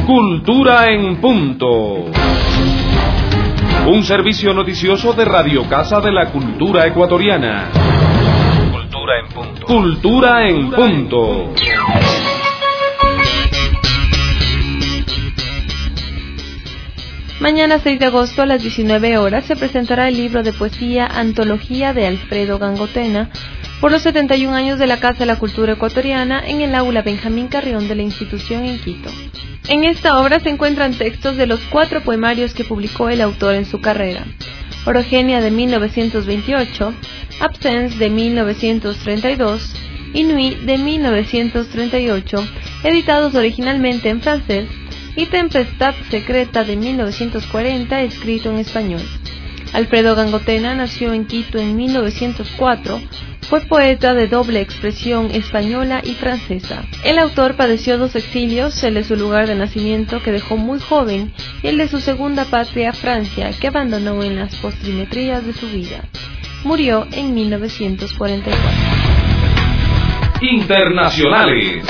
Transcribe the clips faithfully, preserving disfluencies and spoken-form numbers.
Cultura en punto. Un servicio noticioso de Radio Casa de la Cultura Ecuatoriana. Cultura en punto. Cultura en punto. Mañana seis de agosto a las diecinueve horas se presentará el libro de poesía Antología de Alfredo Gangotena por los setenta y un años de la Casa de la Cultura Ecuatoriana en el aula Benjamín Carrión de la institución en Quito. En esta obra se encuentran textos de los cuatro poemarios que publicó el autor en su carrera: Orogenia de mil novecientos veintiocho, Absence de mil novecientos treinta y dos y Nuit de mil novecientos treinta y ocho, editados originalmente en francés, y Tempestad Secreta de mil novecientos cuarenta, escrito en español. Alfredo Gangotena nació en Quito en mil novecientos cuatro, fue poeta de doble expresión española y francesa. El autor padeció dos exilios, el de su lugar de nacimiento, que dejó muy joven, y el de su segunda patria, Francia, que abandonó en las postrimerías de su vida. Murió en mil novecientos cuarenta y cuatro. Internacionales.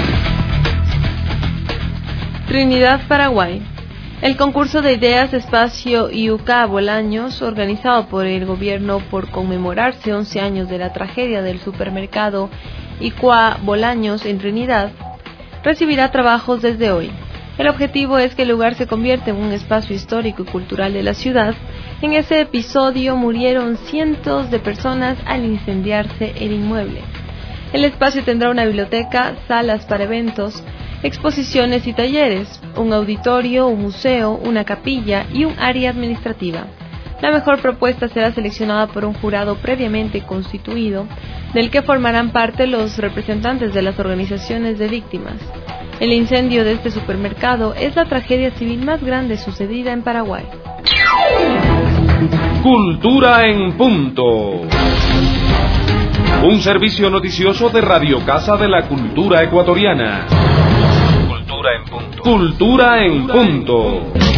Trinidad, Paraguay. El concurso de ideas Espacio I U C A Bolaños, organizado por el gobierno por conmemorarse once años de la tragedia del supermercado I C U A Bolaños en Trinidad, recibirá trabajos desde hoy. El objetivo es que el lugar se convierta en un espacio histórico y cultural de la ciudad. En ese episodio murieron cientos de personas al incendiarse el inmueble. El espacio tendrá una biblioteca, salas para eventos, exposiciones y talleres, un auditorio, un museo, una capilla y un área administrativa. La mejor propuesta será seleccionada por un jurado previamente constituido, del que formarán parte los representantes de las organizaciones de víctimas. El incendio de este supermercado es la tragedia civil más grande sucedida en Paraguay. Cultura en punto. Un servicio noticioso de Radio Casa de la Cultura Ecuatoriana. Cultura en punto. Cultura en punto.